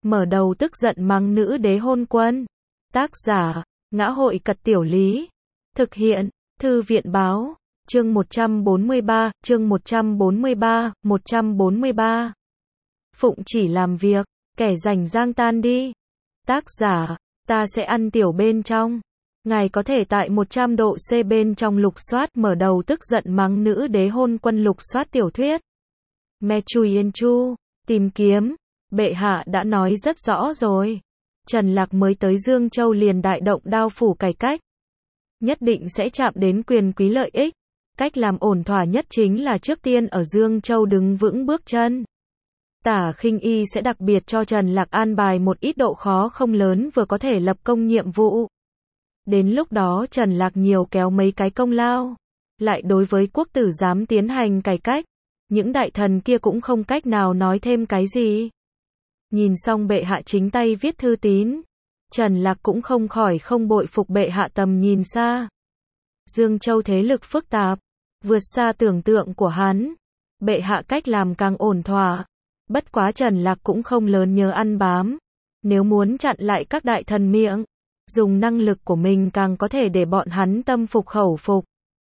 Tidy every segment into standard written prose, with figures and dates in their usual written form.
mở đầu tức giận mắng nữ đế hôn quân. Tác giả, Ngã hội Cật Tiểu Lý. Thực hiện, Thư viện Báo. Chương 143, chương 143. Phụng chỉ làm việc, kẻ rảnh rang tan đi. Tác giả, ta sẽ ăn tiểu bên trong. Ngài có thể tại 100 độ C bên trong lục soát mở đầu tức giận mắng nữ đế hôn quân lục soát tiểu thuyết. Me Chui Yên Chu, tìm kiếm, bệ hạ đã nói rất rõ rồi. Trần Lạc mới tới Dương Châu liền đại động đao phủ cải cách. Nhất định sẽ chạm đến quyền quý lợi ích. Cách làm ổn thỏa nhất chính là trước tiên ở Dương Châu đứng vững bước chân. Tả Khinh Y sẽ đặc biệt cho Trần Lạc an bài một ít độ khó không lớn vừa có thể lập công nhiệm vụ. Đến lúc đó Trần Lạc nhiều kéo mấy cái công lao. Lại đối với quốc tử giám tiến hành cải cách. Những đại thần kia cũng không cách nào nói thêm cái gì. Nhìn xong bệ hạ chính tay viết thư tín. Trần Lạc cũng không khỏi không bội phục bệ hạ tầm nhìn xa. Dương Châu thế lực phức tạp, vượt xa tưởng tượng của hắn. Bệ hạ cách làm càng ổn thỏa. Bất quá Trần Lạc cũng không lớn nhớ ăn bám. Nếu muốn chặn lại các đại thần miệng, dùng năng lực của mình càng có thể để bọn hắn tâm phục khẩu phục.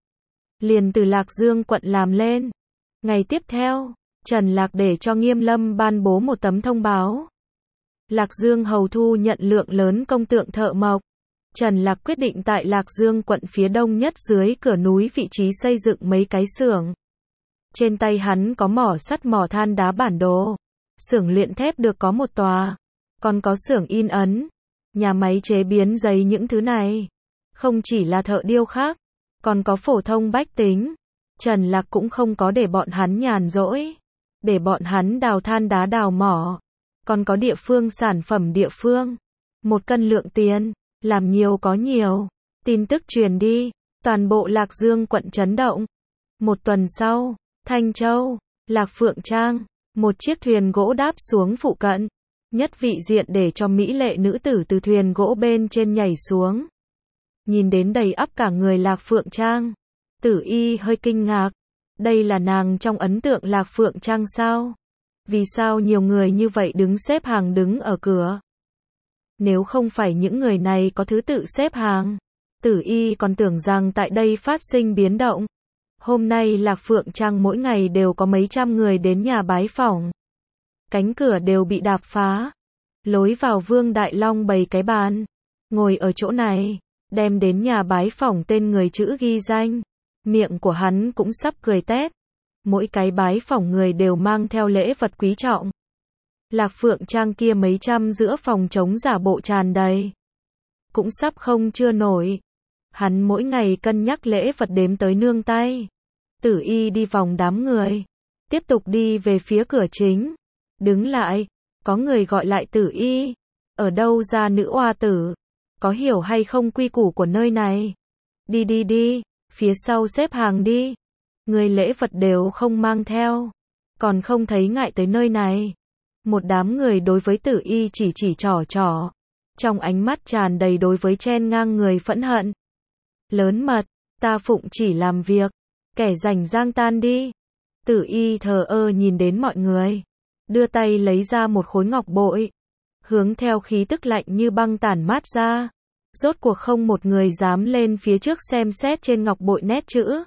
Liền từ Lạc Dương quận làm lên. Ngày tiếp theo, Trần Lạc để cho Nghiêm Lâm ban bố một tấm thông báo. Lạc Dương hầu thu nhận lượng lớn công tượng thợ mộc. Trần Lạc quyết định tại Lạc Dương quận phía đông nhất dưới cửa núi vị trí xây dựng mấy cái xưởng. Trên tay hắn có mỏ sắt mỏ than đá bản đồ. Xưởng luyện thép được có một tòa. Còn có xưởng in ấn. Nhà máy chế biến giấy những thứ này. Không chỉ là thợ điêu khắc. Còn có phổ thông bách tính. Trần Lạc cũng không có để bọn hắn nhàn rỗi. Để bọn hắn đào than đá đào mỏ. Còn có địa phương sản phẩm địa phương. 1 cân lượng tiền. Làm nhiều có nhiều. Tin tức truyền đi. Toàn bộ Lạc Dương quận chấn động. Một tuần sau, Thanh Châu, Lạc Phượng Trang. Một chiếc thuyền gỗ đáp xuống phụ cận. Nhất vị diện để cho mỹ lệ nữ tử từ thuyền gỗ bên trên nhảy xuống. Nhìn đến đầy ắp cả người Lạc Phượng Trang. Tử Y hơi kinh ngạc. Đây là nàng trong ấn tượng Lạc Phượng Trang sao? Vì sao nhiều người như vậy đứng xếp hàng đứng ở cửa? Nếu không phải những người này có thứ tự xếp hàng, Tử Y còn tưởng rằng tại đây phát sinh biến động. Hôm nay Lạc Phượng Trang mỗi ngày đều có mấy trăm người đến nhà bái phỏng. Cánh cửa đều bị đạp phá. Lối vào Vương Đại Long bày cái bàn. Ngồi ở chỗ này, đem đến nhà bái phỏng tên người chữ ghi danh. Miệng của hắn cũng sắp cười tét. Mỗi cái bái phỏng người đều mang theo lễ vật quý trọng. Lạc Phượng Trang kia mấy trăm giữa phòng trống giả bộ tràn đầy. Cũng sắp không chưa nổi. Hắn mỗi ngày cân nhắc lễ vật đếm tới nương tay. Tử Y đi vòng đám người. Tiếp tục đi về phía cửa chính. Đứng lại. Có người gọi lại Tử Y. Ở đâu ra nữ oa tử? Có hiểu hay không quy củ của nơi này? Đi. Phía sau xếp hàng đi. Người lễ vật đều không mang theo. Còn không thấy ngại tới nơi này. Một đám người đối với Tử Y chỉ trỏ. Trong ánh mắt tràn đầy đối với chen ngang người phẫn hận. Lớn mật, ta phụng chỉ làm việc. Kẻ rảnh rang tan đi. Tử Y thờ ơ nhìn đến mọi người. Đưa tay lấy ra một khối ngọc bội. Hướng theo khí tức lạnh như băng tản mát ra. Rốt cuộc không một người dám lên phía trước xem xét trên ngọc bội nét chữ.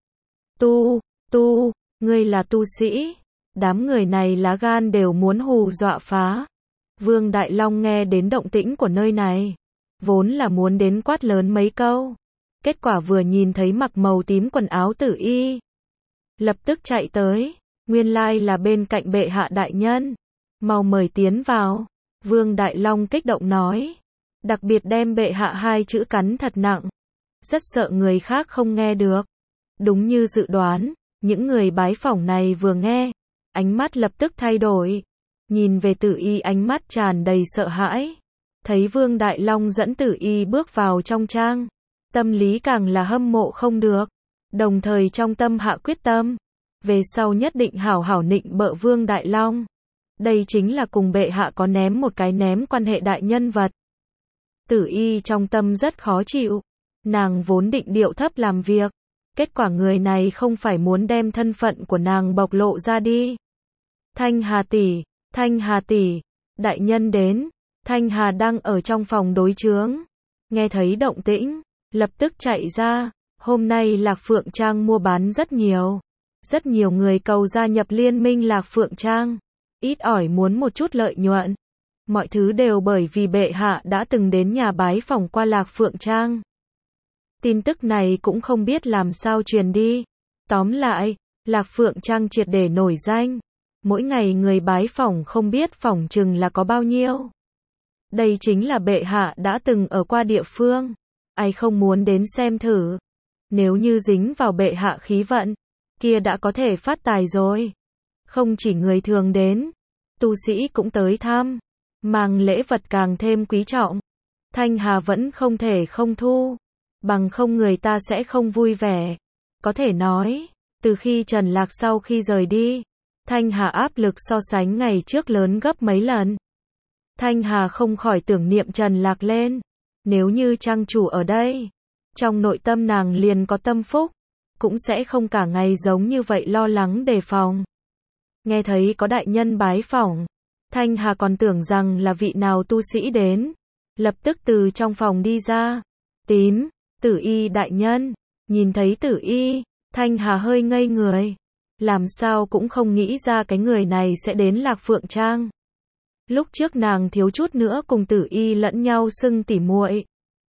Ngươi là tu sĩ. Đám người này lá gan đều muốn hù dọa phá. Vương Đại Long nghe đến động tĩnh của nơi này. Vốn là muốn đến quát lớn mấy câu. Kết quả vừa nhìn thấy mặc màu tím quần áo Tử Y. Lập tức chạy tới. Nguyên lai là bên cạnh bệ hạ đại nhân. Mau mời tiến vào. Vương Đại Long kích động nói. Đặc biệt đem bệ hạ 2 chữ cắn thật nặng. Rất sợ người khác không nghe được. Đúng như dự đoán. Những người bái phỏng này vừa nghe. Ánh mắt lập tức thay đổi. Nhìn về Tử Y ánh mắt tràn đầy sợ hãi. Thấy Vương Đại Long dẫn Tử Y bước vào trong trang. Tâm lý càng là hâm mộ không được. Đồng thời trong tâm hạ quyết tâm. Về sau nhất định hảo hảo nịnh bợ Vương Đại Long. Đây chính là cùng bệ hạ có ném một cái ném quan hệ đại nhân vật. Tử Y trong tâm rất khó chịu. Nàng vốn định điệu thấp làm việc. Kết quả người này không phải muốn đem thân phận của nàng bộc lộ ra đi. Thanh Hà tỷ, đại nhân đến. Thanh Hà đang ở trong phòng đối chướng. Nghe thấy động tĩnh, lập tức chạy ra. Hôm nay Lạc Phượng Trang mua bán rất nhiều. Rất nhiều người cầu gia nhập liên minh Lạc Phượng Trang. Ít ỏi muốn một chút lợi nhuận. Mọi thứ đều bởi vì bệ hạ đã từng đến nhà bái phỏng qua Lạc Phượng Trang. Tin tức này cũng không biết làm sao truyền đi. Tóm lại, Lạc Phượng Trang triệt để nổi danh. Mỗi ngày người bái phỏng không biết phỏng chừng là có bao nhiêu. Đây chính là bệ hạ đã từng ở qua địa phương. Ai không muốn đến xem thử. Nếu như dính vào bệ hạ khí vận, kia đã có thể phát tài rồi. Không chỉ người thường đến, tu sĩ cũng tới thăm. Mang lễ vật càng thêm quý trọng. Thanh Hà vẫn không thể không thu. Bằng không người ta sẽ không vui vẻ. Có thể nói, từ khi Trần Lạc sau khi rời đi, Thanh Hà áp lực so sánh ngày trước lớn gấp mấy lần. Thanh Hà không khỏi tưởng niệm Trần Lạc lên. Nếu như trang chủ ở đây, trong nội tâm nàng liền có tâm phúc, cũng sẽ không cả ngày giống như vậy lo lắng đề phòng. Nghe thấy có đại nhân bái phỏng, Thanh Hà còn tưởng rằng là vị nào tu sĩ đến, lập tức từ trong phòng đi ra. Tím, Tử Y đại nhân. Nhìn thấy Tử Y, Thanh Hà hơi ngây người. Làm sao cũng không nghĩ ra cái người này sẽ đến Lạc Phượng Trang. Lúc trước nàng thiếu chút nữa cùng Tử Y lẫn nhau xưng tỉ muội.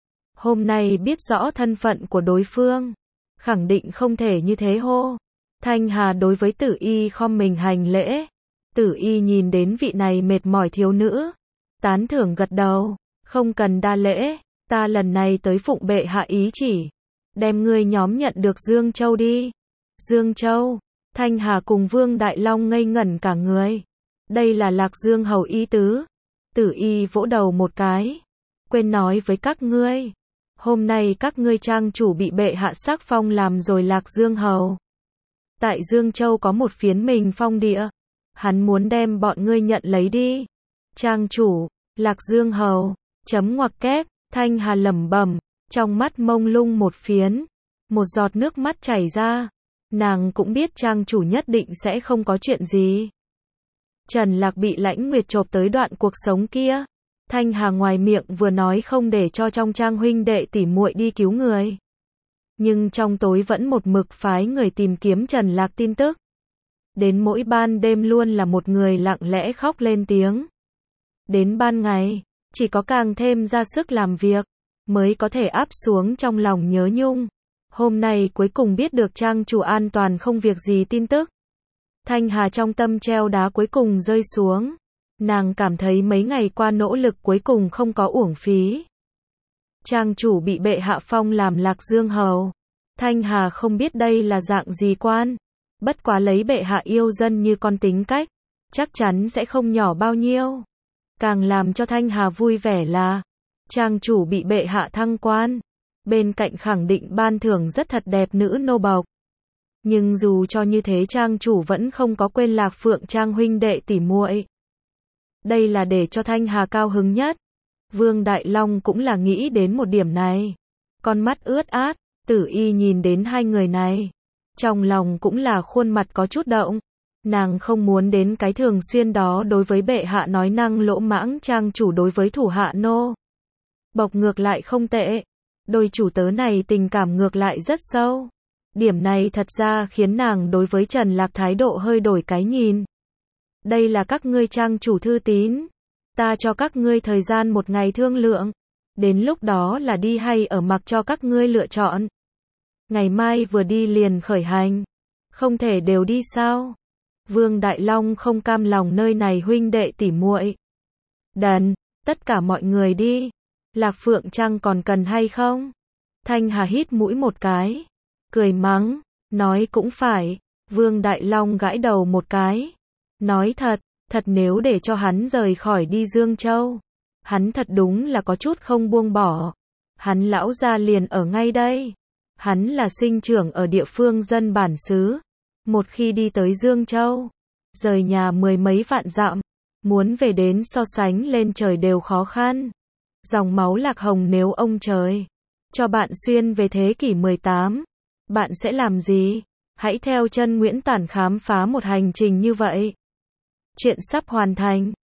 Hôm nay biết rõ thân phận của đối phương, khẳng định không thể như thế hô. Thanh Hà đối với Tử Y khom mình hành lễ. Tử Y nhìn đến vị này mệt mỏi thiếu nữ, tán thưởng gật đầu, không cần đa lễ, ta lần này tới phụng bệ hạ ý chỉ, đem ngươi nhóm nhận được Dương Châu đi. Dương Châu, Thanh Hà cùng Vương Đại Long ngây ngẩn cả người. Đây là Lạc Dương hầu ý tứ. Tử Y vỗ đầu một cái, quên nói với các ngươi, hôm nay các ngươi trang chủ bị bệ hạ sắc phong làm rồi Lạc Dương hầu. Tại Dương Châu có một phiến mình phong địa, hắn muốn đem bọn ngươi nhận lấy đi. Trang chủ, Lạc Dương hầu, chấm ngoặc kép, Thanh Hà lẩm bẩm, trong mắt mông lung một phiến, một giọt nước mắt chảy ra. Nàng cũng biết trang chủ nhất định sẽ không có chuyện gì. Trần Lạc bị Lãnh Nguyệt chộp tới đoạn cuộc sống kia. Thanh Hà ngoài miệng vừa nói không để cho trong trang huynh đệ tỉ muội đi cứu người, nhưng trong tối vẫn một mực phái người tìm kiếm Trần Lạc tin tức. Đến mỗi ban đêm luôn là một người lặng lẽ khóc lên tiếng. Đến ban ngày, chỉ có càng thêm ra sức làm việc, mới có thể áp xuống trong lòng nhớ nhung. Hôm nay cuối cùng biết được trang chủ an toàn không việc gì tin tức. Thanh Hà trong tâm treo đá cuối cùng rơi xuống. Nàng cảm thấy mấy ngày qua nỗ lực cuối cùng không có uổng phí. Trang chủ bị bệ hạ phong làm Lạc Dương hầu. Thanh Hà không biết đây là dạng gì quan. Bất quá lấy bệ hạ yêu dân như con tính cách, chắc chắn sẽ không nhỏ bao nhiêu. Càng làm cho Thanh Hà vui vẻ là, trang chủ bị bệ hạ thăng quan. Bên cạnh khẳng định ban thưởng rất thật đẹp nữ nô bộc. Nhưng dù cho như thế trang chủ vẫn không có quên Lạc Phượng Trang huynh đệ tỉ muội. Đây là để cho Thanh Hà cao hứng nhất. Vương Đại Long cũng là nghĩ đến một điểm này. Con mắt ướt át, Tử Y nhìn đến hai người này. Trong lòng cũng là khuôn mặt có chút động. Nàng không muốn đến cái thường xuyên đó đối với bệ hạ nói năng lỗ mãng trang chủ đối với thủ hạ nô bộc ngược lại không tệ. Đôi chủ tớ này tình cảm ngược lại rất sâu. Điểm này thật ra khiến nàng đối với Trần Lạc thái độ hơi đổi cái nhìn. Đây là các ngươi trang chủ thư tín. Ta cho các ngươi thời gian một ngày thương lượng. Đến lúc đó là đi hay ở mặc cho các ngươi lựa chọn. Ngày mai vừa đi liền khởi hành. Không thể đều đi sao? Vương Đại Long không cam lòng nơi này huynh đệ tỉ muội. Đần, tất cả mọi người đi. Lạc Phượng Trang còn cần hay không? Thanh Hà hít mũi một cái, cười mắng, nói cũng phải. Vương Đại Long gãi đầu một cái, nói thật nếu để cho hắn rời khỏi đi Dương Châu, hắn thật đúng là có chút không buông bỏ. Hắn lão gia liền ở ngay đây. Hắn là sinh trưởng ở địa phương dân bản xứ. Một khi đi tới Dương Châu, rời nhà mười mấy vạn dặm, muốn về đến so sánh lên trời đều khó khăn. Dòng máu Lạc Hồng nếu ông trời cho bạn xuyên về thế kỷ 18, bạn sẽ làm gì? Hãy theo chân Nguyễn Tản khám phá một hành trình như vậy. Chuyện sắp hoàn thành.